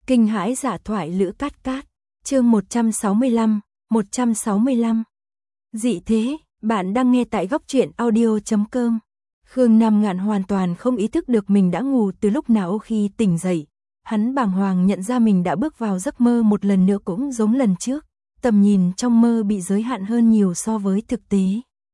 Kinh hãi dạ thoại Lữ Cát Cát, chương 165. Dị thế, bạn đang nghe tại góc truyện audio.com. Khương Nam Ngạn hoàn toàn không ý thức được mình đã ngủ từ lúc nào. Khi tỉnh dậy, hắn bàng hoàng nhận ra mình đã bước vào giấc mơ một lần nữa, cũng giống lần trước, tầm nhìn trong mơ bị giới hạn hơn nhiều so với thực tế.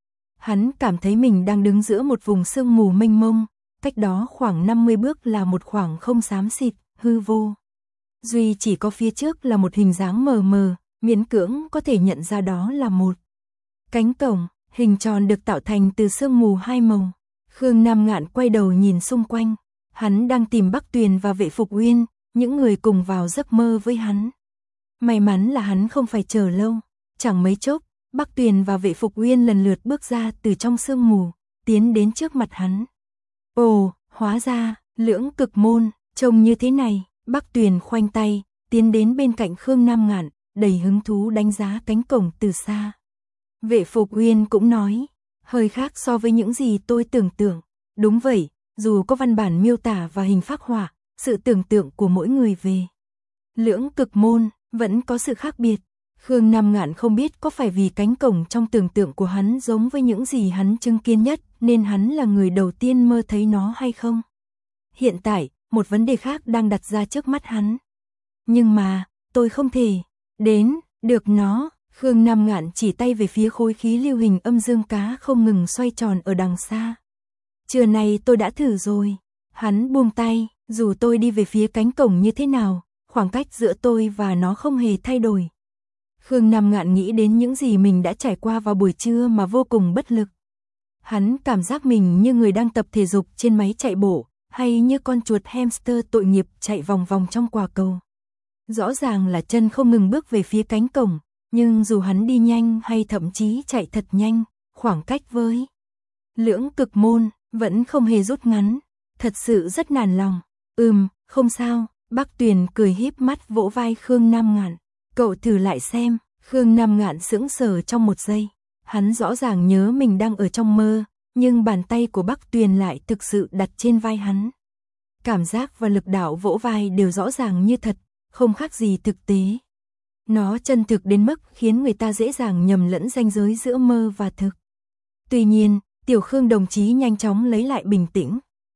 Hắn cảm thấy mình đang đứng giữa một vùng sương mù mênh mông, cách đó khoảng 50 bước là một khoảng không xám xịt, hư vô. Duy chỉ có phía trước là một hình dáng mờ mờ, miễn cưỡng có thể nhận ra đó là một cánh cổng, hình tròn được tạo thành từ sương mù hai màu. Khương Nam Ngạn quay đầu nhìn xung quanh, hắn đang tìm Bắc Tuyền và Vệ Phục Uyên, những người cùng vào giấc mơ với hắn. May mắn là hắn không phải chờ lâu, chẳng mấy chốc, Bắc Tuyền và Vệ Phục Uyên lần lượt bước ra từ trong sương mù, tiến đến trước mặt hắn. Ồ, hóa ra, Lưỡng Cực Môn, trông như thế này. Bắc Tuyền khoanh tay, tiến đến bên cạnh Khương Nam Ngạn, đầy hứng thú đánh giá cánh cổng từ xa. Vệ Phục Uyên cũng nói, hơi khác so với những gì tôi tưởng tượng. Đúng vậy, dù có văn bản miêu tả và hình phác họa, sự tưởng tượng của mỗi người về Lưỡng Cực Môn vẫn có sự khác biệt. Khương Nam Ngạn không biết có phải vì cánh cổng trong tưởng tượng của hắn giống với những gì hắn chứng kiến nhất, nên hắn là người đầu tiên mơ thấy nó hay không. Hiện tại, một vấn đề khác đang đặt ra trước mắt hắn. Nhưng mà, tôi không thể đến được nó. Khương Nam Ngạn chỉ tay về phía khối khí lưu hình âm dương cá không ngừng xoay tròn ở đằng xa. Trưa nay tôi đã thử rồi. Hắn buông tay, dù tôi đi về phía cánh cổng như thế nào, khoảng cách giữa tôi và nó không hề thay đổi. Khương Nam Ngạn nghĩ đến những gì mình đã trải qua vào buổi trưa mà vô cùng bất lực. Hắn cảm giác mình như người đang tập thể dục trên máy chạy bộ, hay như con chuột hamster tội nghiệp chạy vòng vòng trong quả cầu. Rõ ràng là chân không ngừng bước về phía cánh cổng, nhưng dù hắn đi nhanh hay thậm chí chạy thật nhanh, khoảng cách với Lưỡng Cực Môn vẫn không hề rút ngắn, thật sự rất nản lòng. Không sao, Bắc Tuyền cười híp mắt vỗ vai Khương Nam Ngạn. Cậu thử lại xem. Khương Nam Ngạn sững sờ trong một giây, hắn rõ ràng nhớ mình đang ở trong mơ, nhưng bàn tay của Bắc Tuyền lại thực sự đặt trên vai hắn. Cảm giác và lực đạo vỗ vai đều rõ ràng như thật, không khác gì thực tế. Nó chân thực đến mức khiến người ta dễ dàng nhầm lẫn ranh giới giữa mơ và thực. Tuy nhiên, Tiểu Khương đồng chí nhanh chóng lấy lại bình tĩnh.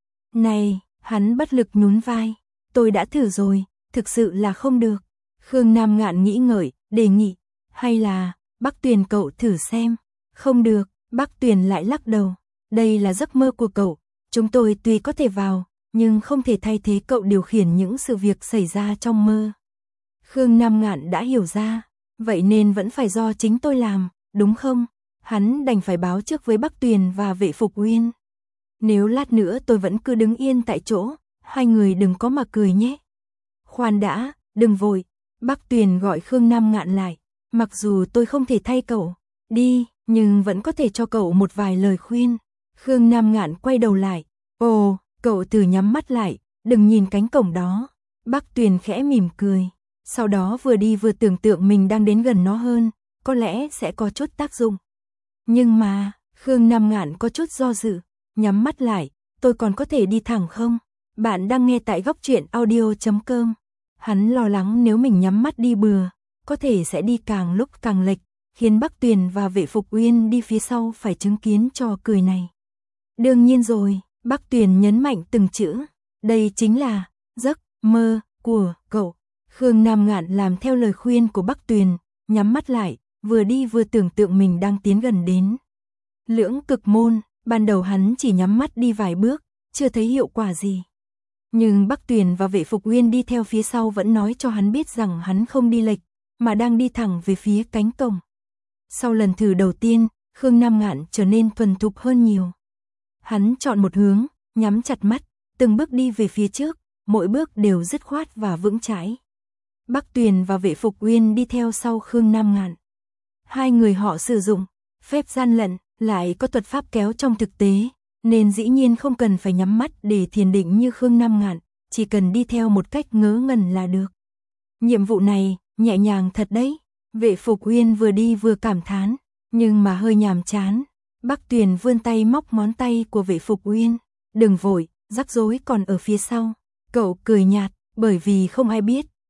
Này, hắn bất lực nhún vai. Tôi đã thử rồi, thực sự là không được. Khương Nam Ngạn nghĩ ngợi, đề nghị. Hay là, Bắc Tuyền cậu thử xem. Không được, Bắc Tuyền lại lắc đầu. Đây là giấc mơ của cậu. Chúng tôi tuy có thể vào, nhưng không thể thay thế cậu điều khiển những sự việc xảy ra trong mơ. Khương Nam Ngạn đã hiểu ra. Vậy nên vẫn phải do chính tôi làm, đúng không? Hắn đành phải báo trước với Bắc Tuyền và Vệ Phục Uyên. Nếu lát nữa tôi vẫn cứ đứng yên tại chỗ, hai người đừng có mà cười nhé. Khoan đã, đừng vội. Bắc Tuyền gọi Khương Nam Ngạn lại. Mặc dù tôi không thể thay cậu đi, nhưng vẫn có thể cho cậu một vài lời khuyên. Khương Nam Ngạn quay đầu lại. Ồ, cậu thử nhắm mắt lại, đừng nhìn cánh cổng đó. Bắc Tuyền khẽ mỉm cười. Sau đó vừa đi vừa tưởng tượng mình đang đến gần nó hơn, có lẽ sẽ có chút tác dụng. Nhưng mà, Khương Nam Ngạn có chút do dự. Nhắm mắt lại, tôi còn có thể đi thẳng không? Bạn đang nghe tại góc truyện audio.com. Hắn lo lắng nếu mình nhắm mắt đi bừa, có thể sẽ đi càng lúc càng lệch, khiến Bắc Tuyền và Vệ Phục Uyên đi phía sau phải chứng kiến trò cười này. Đương nhiên rồi, Bắc Tuyền nhấn mạnh từng chữ. Đây chính là giấc mơ của cậu. Khương Nam Ngạn làm theo lời khuyên của Bắc Tuyền, nhắm mắt lại, vừa đi vừa tưởng tượng mình đang tiến gần đến Lưỡng Cực Môn. Ban đầu hắn chỉ nhắm mắt đi vài bước, chưa thấy hiệu quả gì. Nhưng Bắc Tuyền và Vệ Phục Uyên đi theo phía sau vẫn nói cho hắn biết rằng hắn không đi lệch, mà đang đi thẳng về phía cánh cổng. Sau lần thử đầu tiên, Khương Nam Ngạn trở nên thuần thục hơn nhiều. Hắn chọn một hướng, nhắm chặt mắt, từng bước đi về phía trước, mỗi bước đều dứt khoát và vững chãi. Bắc Tuyền và Vệ Phục Uyên đi theo sau Khương Nam Ngạn. Hai người họ sử dụng phép gian lận, lại có thuật pháp kéo trong thực tế, nên dĩ nhiên không cần phải nhắm mắt để thiền định như Khương Nam Ngạn, chỉ cần đi theo một cách ngớ ngẩn là được. Nhiệm vụ này, nhẹ nhàng thật đấy. Vệ Phục Uyên vừa đi vừa cảm thán, nhưng mà hơi nhàm chán. Bắc Tuyền vươn tay móc ngón tay của Vệ Phục Uyên. Đừng vội, rắc rối còn ở phía sau. Cậu cười nhạt, bởi vì không ai biết,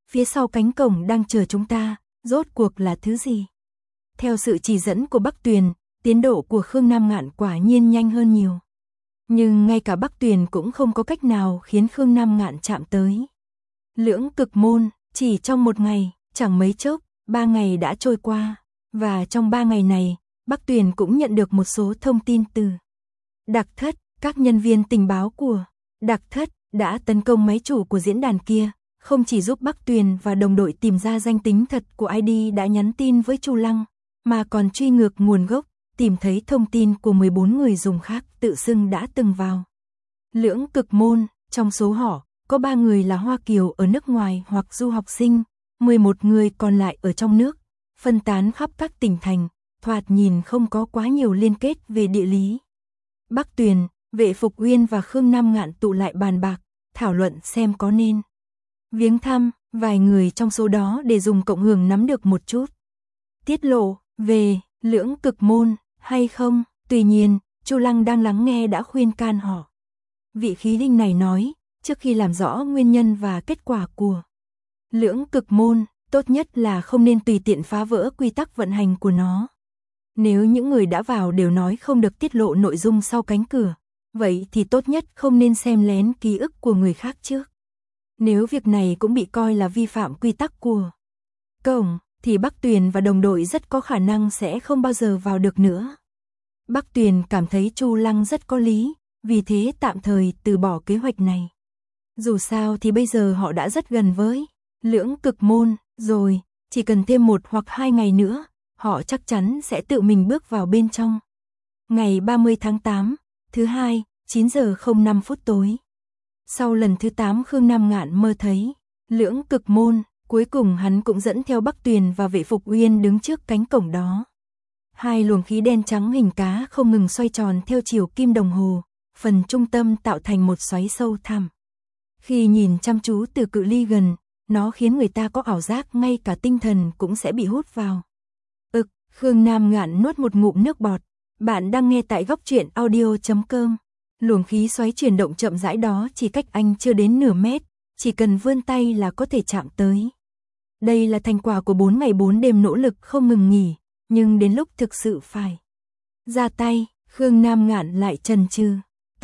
phía sau cánh cổng đang chờ chúng ta, rốt cuộc là thứ gì? Theo sự chỉ dẫn của Bắc Tuyền, tiến độ của Khương Nam Ngạn quả nhiên nhanh hơn nhiều. Nhưng ngay cả Bắc Tuyền cũng không có cách nào khiến Khương Nam Ngạn chạm tới. Lưỡng Cực Môn, chỉ trong một ngày, chẳng mấy chốc, 3 ngày đã trôi qua, và trong 3 ngày này, Bắc Tuyền cũng nhận được một số thông tin từ Đặc Thất, các nhân viên tình báo của Đặc Thất đã tấn công máy chủ của diễn đàn kia, không chỉ giúp Bắc Tuyền và đồng đội tìm ra danh tính thật của ID đã nhắn tin với Chu Lăng, mà còn truy ngược nguồn gốc, tìm thấy thông tin của 14 người dùng khác tự xưng đã từng vào Lưỡng Cực Môn, trong số họ, có 3 người là Hoa Kiều ở nước ngoài hoặc du học sinh, 11 người còn lại ở trong nước, phân tán khắp các tỉnh thành, thoạt nhìn không có quá nhiều liên kết về địa lý. Bắc Tuyền, Vệ Phục Uyên và Khương Nam Ngạn tụ lại bàn bạc, thảo luận xem có nên viếng thăm vài người trong số đó để dùng cộng hưởng nắm được một chút tiết lộ về Lưỡng Cực Môn hay không. Tuy nhiên, Chu Lăng đang lắng nghe đã khuyên can họ. Vị khí linh này nói, trước khi làm rõ nguyên nhân và kết quả của Lưỡng Cực Môn, tốt nhất là không nên tùy tiện phá vỡ quy tắc vận hành của nó. Nếu những người đã vào đều nói không được tiết lộ nội dung sau cánh cửa, vậy thì tốt nhất không nên xem lén ký ức của người khác trước. Nếu việc này cũng bị coi là vi phạm quy tắc của cổng, thì Bắc Tuyền và đồng đội rất có khả năng sẽ không bao giờ vào được nữa. Bắc Tuyền cảm thấy Chu Lăng rất có lý, vì thế tạm thời từ bỏ kế hoạch này. Dù sao thì bây giờ họ đã rất gần với Lưỡng Cực Môn rồi, chỉ cần thêm 1 hoặc 2 ngày nữa, họ chắc chắn sẽ tự mình bước vào bên trong. Ngày 30 tháng 8, thứ hai, 9 giờ 05 phút tối. Sau lần thứ 8 Khương Nam Ngạn mơ thấy Lưỡng Cực Môn, cuối cùng hắn cũng dẫn theo Bắc Tuyền và Vệ Phục Uyên đứng trước cánh cổng đó. Hai luồng khí đen trắng hình cá không ngừng xoay tròn theo chiều kim đồng hồ, phần trung tâm tạo thành một xoáy sâu thẳm. Khi nhìn chăm chú từ cự ly gần, nó khiến người ta có ảo giác ngay cả tinh thần cũng sẽ bị hút vào. Khương Nam Ngạn nuốt một ngụm nước bọt. Bạn đang nghe tại góc truyện audio.com. Luồng khí xoáy chuyển động chậm rãi đó chỉ cách anh chưa đến nửa mét, chỉ cần vươn tay là có thể chạm tới. Đây là thành quả của 4 ngày 4 đêm nỗ lực không ngừng nghỉ, nhưng đến lúc thực sự phải ra tay, Khương Nam Ngạn lại chần chừ.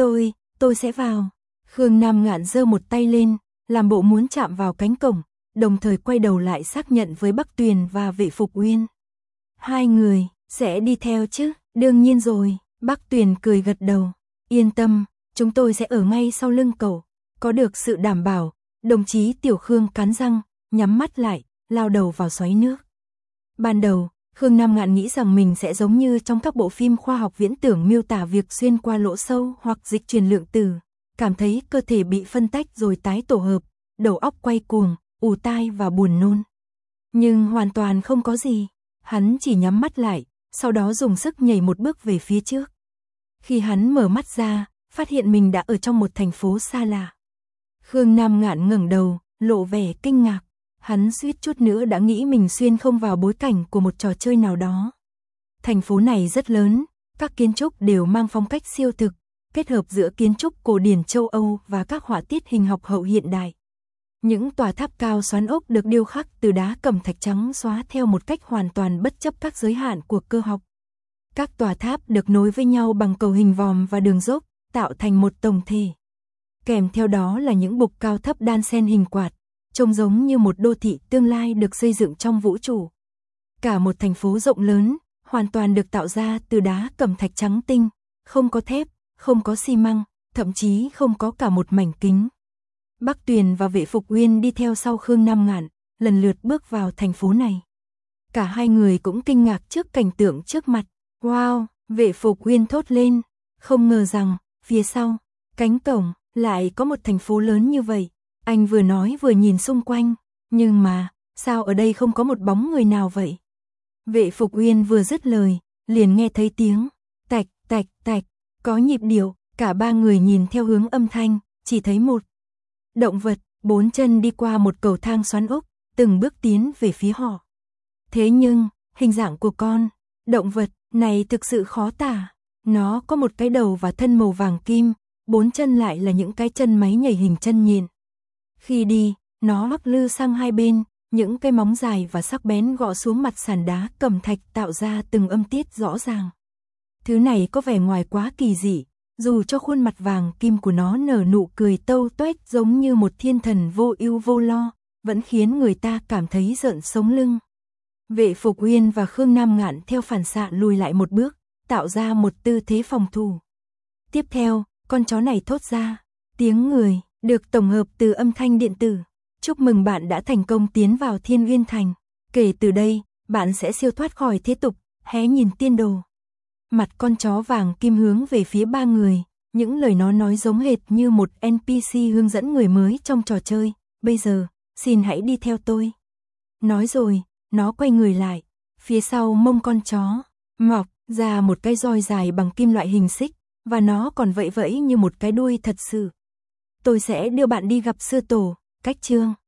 Tôi sẽ vào. Khương Nam Ngạn giơ một tay lên, làm bộ muốn chạm vào cánh cổng, đồng thời quay đầu lại xác nhận với Bắc Tuyền và Vệ Phục Uyên. Hai người, sẽ đi theo chứ? Đương nhiên rồi, Bắc Tuyền cười gật đầu. Yên tâm, chúng tôi sẽ ở ngay sau lưng cậu. Có được sự đảm bảo, đồng chí Tiểu Khương cắn răng, nhắm mắt lại, lao đầu vào xoáy nước. Ban đầu, Khương Nam Ngạn nghĩ rằng mình sẽ giống như trong các bộ phim khoa học viễn tưởng miêu tả việc xuyên qua lỗ sâu hoặc dịch truyền lượng tử, cảm thấy cơ thể bị phân tách rồi tái tổ hợp, đầu óc quay cuồng, ù tai và buồn nôn. Nhưng hoàn toàn không có gì. Hắn chỉ nhắm mắt lại, sau đó dùng sức nhảy một bước về phía trước. Khi hắn mở mắt ra, phát hiện mình đã ở trong một thành phố xa lạ. Khương Nam Ngạn ngẩng đầu, lộ vẻ kinh ngạc. Hắn suýt chút nữa đã nghĩ mình xuyên không vào bối cảnh của một trò chơi nào đó. Thành phố này rất lớn, các kiến trúc đều mang phong cách siêu thực, kết hợp giữa kiến trúc cổ điển châu Âu và các họa tiết hình học hậu hiện đại. Những tòa tháp cao xoắn ốc được điêu khắc từ đá cẩm thạch trắng xóa theo một cách hoàn toàn bất chấp các giới hạn của cơ học. Các tòa tháp được nối với nhau bằng cầu hình vòm và đường dốc, tạo thành một tổng thể. Kèm theo đó là những bục cao thấp đan xen hình quạt, trông giống như một đô thị tương lai được xây dựng trong vũ trụ. Cả một thành phố rộng lớn, hoàn toàn được tạo ra từ đá cẩm thạch trắng tinh, không có thép, không có xi măng, thậm chí không có cả một mảnh kính. Bắc Tuyền và Vệ Phục Uyên đi theo sau Khương Nam Ngạn, lần lượt bước vào thành phố này. Cả hai người cũng kinh ngạc trước cảnh tượng trước mặt. Wow, Vệ Phục Uyên thốt lên, không ngờ rằng, phía sau, cánh cổng, lại có một thành phố lớn như vậy. Anh vừa nói vừa nhìn xung quanh, nhưng mà, sao ở đây không có một bóng người nào vậy? Vệ Phục Uyên vừa dứt lời, liền nghe thấy tiếng, tạch, tạch, tạch, có nhịp điệu, cả ba người nhìn theo hướng âm thanh, chỉ thấy một động vật, 4 chân đi qua một cầu thang xoắn ốc, từng bước tiến về phía họ. Thế nhưng, hình dạng của con động vật này thực sự khó tả. Nó có một cái đầu và thân màu vàng kim, 4 chân lại là những cái chân máy nhảy hình chân nhện. Khi đi, Nó lắc lư sang hai bên, những cái móng dài và sắc bén gõ xuống mặt sàn đá cẩm thạch tạo ra từng âm tiết rõ ràng. Thứ này có vẻ ngoài quá kỳ dị, dù cho khuôn mặt vàng kim của nó nở nụ cười tâu tuét giống như một thiên thần vô ưu vô lo, vẫn khiến người ta cảm thấy rợn sống lưng. Vệ Phục Uyên và Khương Nam Ngạn theo phản xạ lùi lại một bước, tạo ra một tư thế phòng thủ. Tiếp theo, con chó này thốt ra tiếng người, được tổng hợp từ âm thanh điện tử. Chúc mừng bạn đã thành công tiến vào Thiên Uyên Thành. Kể từ đây, bạn sẽ siêu thoát khỏi thế tục, hé nhìn tiên đồ. Mặt con chó vàng kim hướng về phía ba người, những lời nó nói giống hệt như một NPC hướng dẫn người mới trong trò chơi. Bây giờ, xin hãy đi theo tôi. Nói rồi, nó quay người lại. Phía sau mông con chó, mọc ra một cái roi dài bằng kim loại hình xích, và nó còn vẫy vẫy như một cái đuôi thật sự. Tôi sẽ đưa bạn đi gặp sư tổ, cách chương.